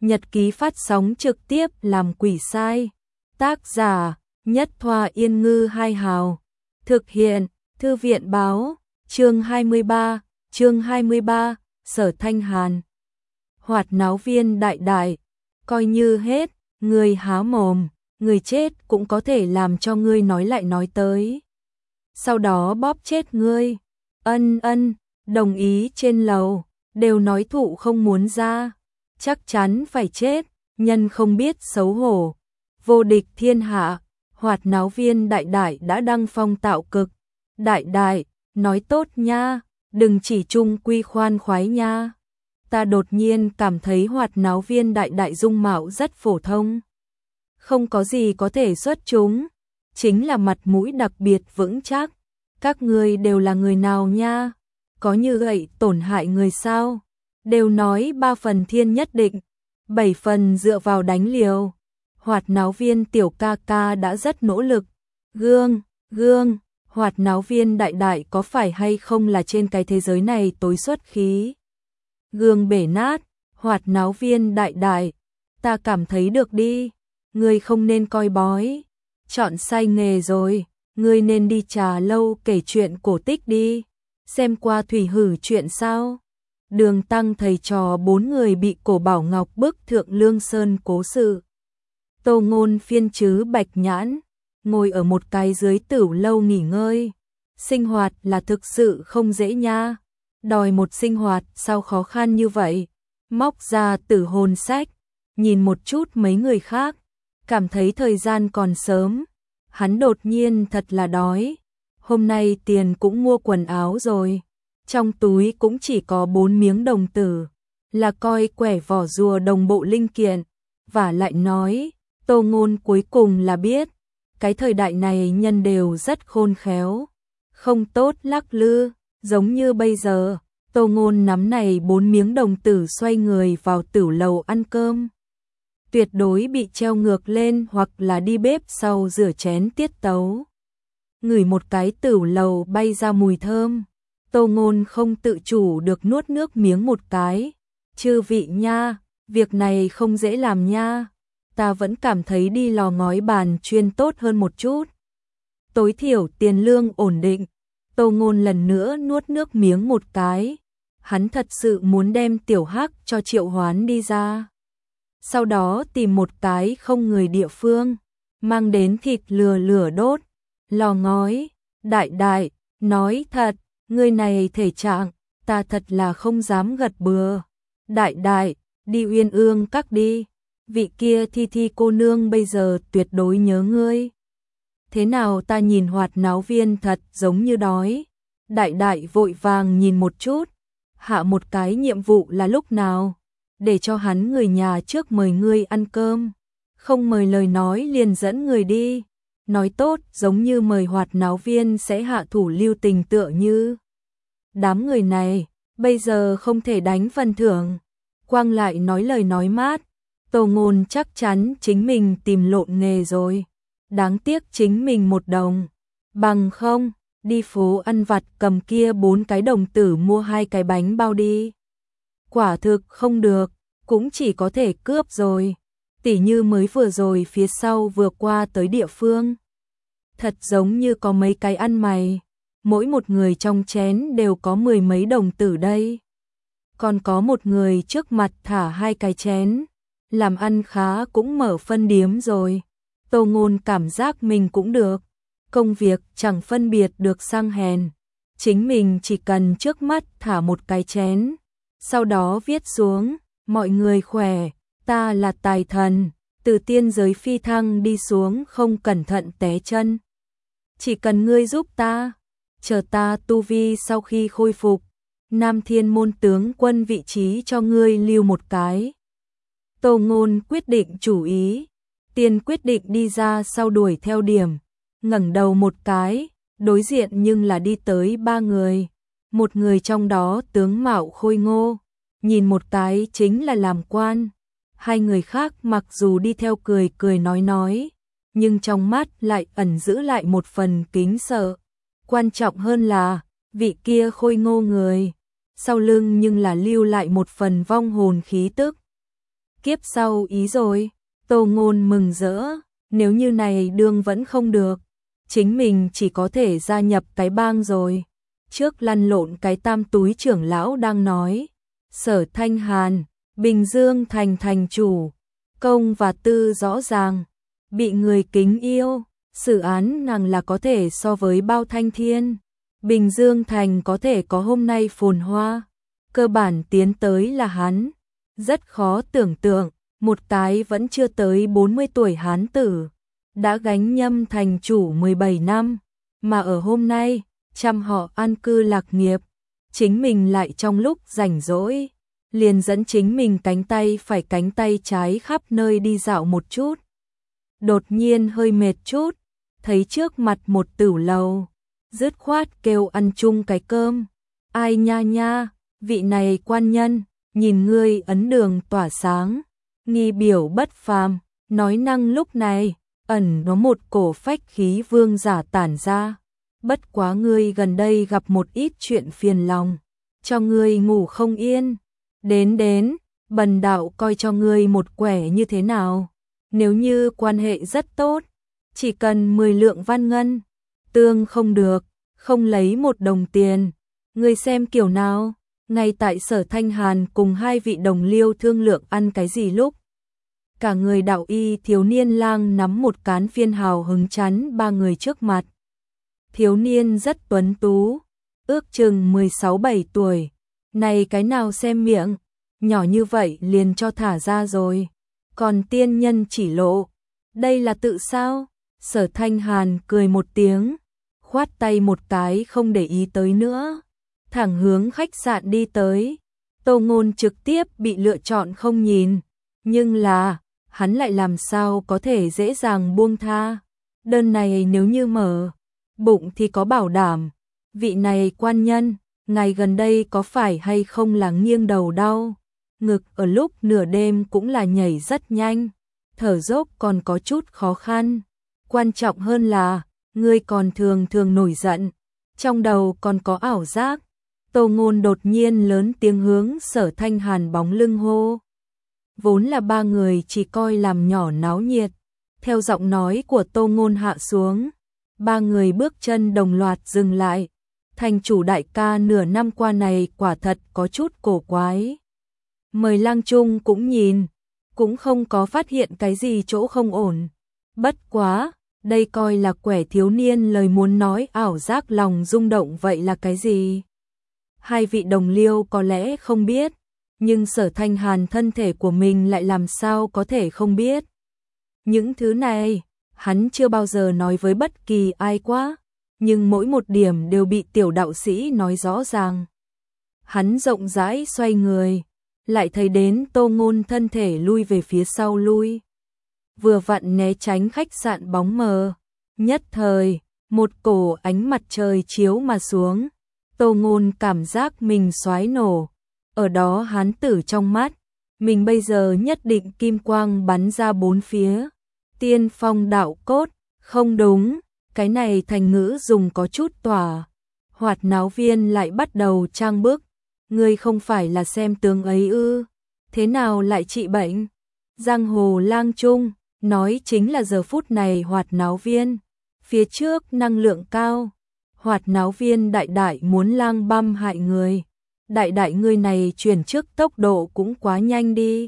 nhật ký phát sóng trực tiếp làm quỷ sai. Tác giả Nhất Thoa Yên Ngư Hai Hào. Thực hiện Thư viện Báo. Chương 23, Sở Thanh Hàn. Hoạt náo viên đại đại, coi như hết, người há mồm, người chết cũng có thể làm cho ngươi nói lại nói tới. Sau đó bóp chết ngươi. Ân, đồng ý trên lầu, đều nói thụ không muốn ra, chắc chắn phải chết, nhân không biết xấu hổ. Vô địch thiên hạ, hoạt náo viên đại đại đã đăng phong tạo cực. Đại đại, nói tốt nha, đừng chỉ chung quy khoan khoái nha. Ta đột nhiên cảm thấy hoạt náo viên đại đại dung mạo rất phổ thông. Không có gì có thể xuất chúng, chính là mặt mũi đặc biệt vững chắc. Các ngươi đều là người nào nha? Có như vậy tổn hại người sao? Đều nói 3 phần thiên nhất định, 7 phần dựa vào đánh liều. Hoạt náo viên tiểu ca ca đã rất nỗ lực. Gương, hoạt náo viên đại đại có phải hay không là trên cái thế giới này tối xuất khí? Gương bể nát, hoạt náo viên đại đại, ta cảm thấy được đi. Ngươi không nên coi bói, chọn sai nghề rồi. Ngươi nên đi trà lâu kể chuyện cổ tích đi. Xem qua thủy hử chuyện sao? Đường Tăng thầy trò 4 người bị Cổ Bảo Ngọc bức thượng Lương Sơn cố sự. Tô Ngôn phiên chứ Bạch Nhãn, ngồi ở một cái dưới tửu lâu nghỉ ngơi. Sinh hoạt là thực sự không dễ nha. Đòi một sinh hoạt sao khó khăn như vậy? Móc ra Tử Hồn sách, nhìn một chút mấy người khác, cảm thấy thời gian còn sớm. Hắn đột nhiên thật là đói. Hôm nay tiền cũng mua quần áo rồi, trong túi cũng chỉ có 4 miếng đồng tử, là coi quẻ vỏ rùa đồng bộ linh kiện. Và lại nói, Tô Ngôn cuối cùng là biết, cái thời đại này nhân đều rất khôn khéo, không tốt lắc lư, giống như bây giờ. Tô Ngôn nắm này 4 miếng đồng tử xoay người vào tửu lầu ăn cơm, tuyệt đối bị treo ngược lên hoặc là đi bếp sau rửa chén tiết tấu. Ngửi một cái tửu lầu bay ra mùi thơm, Tô Ngôn không tự chủ được nuốt nước miếng một cái. Chư vị nha, việc này không dễ làm nha. Ta vẫn cảm thấy đi lò ngói bàn chuyên tốt hơn một chút. Tối thiểu tiền lương ổn định. Tô Ngôn lần nữa nuốt nước miếng một cái. Hắn thật sự muốn đem Tiểu Hắc cho triệu hoán đi ra. Sau đó tìm một cái không người địa phương, mang đến thịt lửa đốt, lò ngói. Đại đại, nói thật, người này thể trạng, ta thật là không dám gật bừa. Đại đại, đi Uyên Ương Các đi, vị kia Thi cô nương bây giờ tuyệt đối nhớ ngươi. Thế nào ta nhìn hoạt náo viên thật giống như đói. Đại đại vội vàng nhìn một chút, hạ một cái nhiệm vụ là lúc nào? Để cho hắn người nhà trước mời ngươi ăn cơm, không mời lời nói liền dẫn người đi. Nói tốt giống như mời hoạt náo viên sẽ hạ thủ lưu tình tựa như. Đám người này, bây giờ không thể đánh phần thưởng. Quang lại nói lời nói mát, Tô Ngôn chắc chắn chính mình tìm lộn nghề rồi. Đáng tiếc chính mình 1 đồng. Bằng không, đi phố ăn vặt cầm kia 4 cái đồng tử mua 2 cái bánh bao đi. Quả thực không được, cũng chỉ có thể cướp rồi. Tỉ như mới vừa rồi phía sau vừa qua tới địa phương. Thật giống như có mấy cái ăn mày, mỗi một người trong chén đều có 10 mấy đồng tử đây. Còn có một người trước mặt thả 2 cái chén, làm ăn khá cũng mở phân điếm rồi. Tô Ngôn cảm giác mình cũng được, công việc chẳng phân biệt được sang hèn. Chính mình chỉ cần trước mắt thả một cái chén, sau đó viết xuống, mọi người khỏe, ta là tài thần, từ tiên giới phi thăng đi xuống không cẩn thận té chân. Chỉ cần ngươi giúp ta, chờ ta tu vi sau khi khôi phục, Nam Thiên môn tướng quân vị trí cho ngươi lưu một cái. Tô Ngôn quyết định chủ ý, tiền quyết định đi ra sau đuổi theo điểm, ngẩng đầu một cái, đối diện nhưng là đi tới 3 người. Một người trong đó tướng mạo khôi ngô, nhìn một cái chính là làm quan. 2 người khác mặc dù đi theo cười nói, nhưng trong mắt lại ẩn giữ lại một phần kính sợ. Quan trọng hơn là, vị kia khôi ngô người, sau lưng nhưng là lưu lại một phần vong hồn khí tức. Kiếp sau ý rồi, Tô Ngôn mừng rỡ, nếu như này đương vẫn không được, chính mình chỉ có thể gia nhập cái bang rồi. Trước lăn lộn cái tam túi trưởng lão đang nói, Sở Thanh Hàn, Bình Dương thành thành chủ, công và tư rõ ràng, bị người kính yêu, xử án nàng là có thể so với bao thanh thiên. Bình Dương thành có thể có hôm nay phồn hoa, cơ bản tiến tới là hắn. Rất khó tưởng tượng, một cái vẫn chưa tới 40 tuổi hán tử, đã gánh nhâm thành chủ 17 năm, mà ở hôm nay, chăm họ an cư lạc nghiệp, chính mình lại trong lúc rảnh rỗi, liền dẫn chính mình cánh tay phải cánh tay trái khắp nơi đi dạo một chút. Đột nhiên hơi mệt chút, thấy trước mặt một tửu lầu, dứt khoát kêu ăn chung cái cơm. Ai nha nha, vị này quan nhân, nhìn ngươi ấn đường tỏa sáng, nghi biểu bất phàm, nói năng lúc này, ẩn nó một cổ phách khí vương giả tản ra. Bất quá ngươi gần đây gặp một ít chuyện phiền lòng, cho ngươi ngủ không yên. Đến, bần đạo coi cho ngươi một quẻ như thế nào. Nếu như quan hệ rất tốt, chỉ cần 10 lượng văn ngân, tương không được, không lấy một đồng tiền. Ngươi xem kiểu nào? Ngay tại Sở Thanh Hàn cùng hai vị đồng liêu thương lượng ăn cái gì lúc, cả người đạo y thiếu niên lang nắm một cán phiên hào hứng chắn ba người trước mặt. Thiếu niên rất tuấn tú, ước chừng 16-17 tuổi, này cái nào xem miệng, nhỏ như vậy liền cho thả ra rồi, còn tiên nhân chỉ lộ, đây là tự sao? Sở Thanh Hàn cười một tiếng, khoát tay một cái không để ý tới nữa, thẳng hướng khách sạn đi tới. Tô Ngôn trực tiếp bị lựa chọn không nhìn, nhưng là, hắn lại làm sao có thể dễ dàng buông tha. Đơn này nếu như mở bụng thì có bảo đảm. Vị này quan nhân, ngày gần đây có phải hay không là nghiêng đầu đau, ngực ở lúc nửa đêm cũng là nhảy rất nhanh, thở dốc còn có chút khó khăn. Quan trọng hơn là, ngươi còn thường thường nổi giận, trong đầu còn có ảo giác. Tô Ngôn đột nhiên lớn tiếng hướng Sở Thanh Hàn bóng lưng hô. Vốn là ba người chỉ coi làm nhỏ náo nhiệt, theo giọng nói của Tô Ngôn hạ xuống, ba người bước chân đồng loạt dừng lại. Thành chủ đại ca nửa năm qua này quả thật có chút cổ quái. Mời Lang Trung cũng nhìn, cũng không có phát hiện cái gì chỗ không ổn. Bất quá, đây coi là quẻ thiếu niên lời muốn nói ảo giác lòng rung động vậy là cái gì? Hai vị đồng liêu có lẽ không biết, nhưng Sở Thanh Hàn thân thể của mình lại làm sao có thể không biết. Những thứ này, hắn chưa bao giờ nói với bất kỳ ai quá, nhưng mỗi một điểm đều bị tiểu đạo sĩ nói rõ ràng. Hắn rộng rãi xoay người, lại thấy đến Tô Ngôn thân thể lui về phía sau lui. Vừa vặn né tránh khách sạn bóng mờ, nhất thời, một cổ ánh mặt trời chiếu mà xuống. Tô Ngôn cảm giác mình xoái nổ, ở đó hán tử trong mắt, mình bây giờ nhất định kim quang bắn ra bốn phía. Tiên phong đạo cốt, không đúng, cái này thành ngữ dùng có chút tỏa. Hoạt náo viên lại bắt đầu trang bức, ngươi không phải là xem tướng ấy ư, thế nào lại trị bệnh? Giang hồ Lang Trung, nói chính là giờ phút này hoạt náo viên, phía trước năng lượng cao. Hoạt náo viên đại đại muốn lang băm hại người. Đại đại ngươi này chuyển trước tốc độ cũng quá nhanh đi.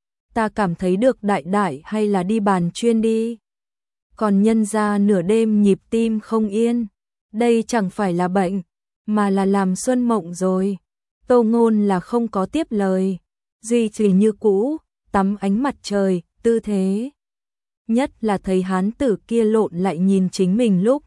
Ta cảm thấy được đại đại hay là đi bàn chuyên đi. Còn nhân ra nửa đêm nhịp tim không yên. Đây chẳng phải là bệnh, mà là làm xuân mộng rồi. Tô Ngôn là không có tiếp lời. Duy trì như cũ, tắm ánh mặt trời, tư thế. Nhất là thấy hán tử kia lộn lại nhìn chính mình lúc.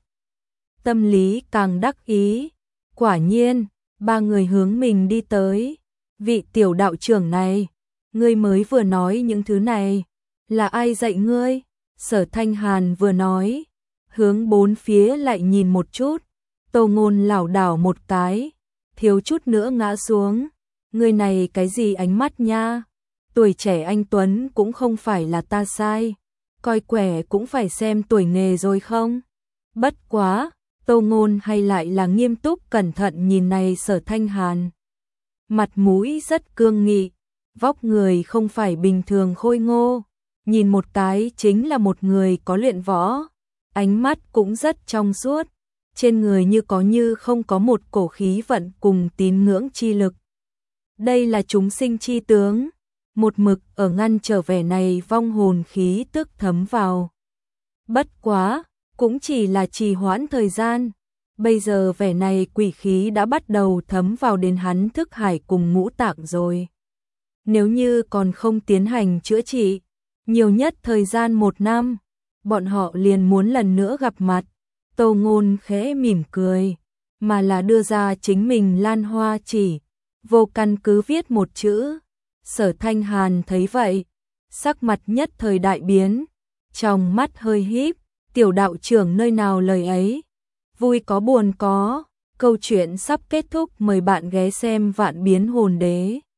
Tâm lý càng đắc ý. Quả nhiên, ba người hướng mình đi tới. Vị tiểu đạo trưởng này, ngươi mới vừa nói những thứ này, là ai dạy ngươi? Sở Thanh Hàn vừa nói, hướng bốn phía lại nhìn một chút. Tô Ngôn lảo đảo một cái, thiếu chút nữa ngã xuống. Ngươi này cái gì ánh mắt nha? Tuổi trẻ anh tuấn cũng không phải là ta sai, coi quẻ cũng phải xem tuổi nghề rồi không? Bất quá, Tô Ngôn hay lại là nghiêm túc cẩn thận nhìn này Sở Thanh Hàn. Mặt mũi rất cương nghị, vóc người không phải bình thường khôi ngô, nhìn một cái chính là một người có luyện võ, ánh mắt cũng rất trong suốt, trên người như không có một cổ khí vận cùng tín ngưỡng chi lực. Đây là chúng sinh chi tướng, một mực ở ngăn trở vẻ này vong hồn khí tức thấm vào. Bất quá, cũng chỉ là trì hoãn thời gian, bây giờ vẻ này quỷ khí đã bắt đầu thấm vào đến hắn thức hải cùng ngũ tạng rồi. Nếu như còn không tiến hành chữa trị, nhiều nhất thời gian 1 năm, bọn họ liền muốn lần nữa gặp mặt. Tô Ngôn khẽ mỉm cười, mà là đưa ra chính mình Lan Hoa chỉ, vô căn cứ viết một chữ. Sở Thanh Hàn thấy vậy, sắc mặt nhất thời đại biến, trong mắt hơi híp, tiểu đạo trưởng nơi nào lời ấy, vui có buồn có, câu chuyện sắp kết thúc, mời bạn ghé xem Vạn Biến Hồn Đế.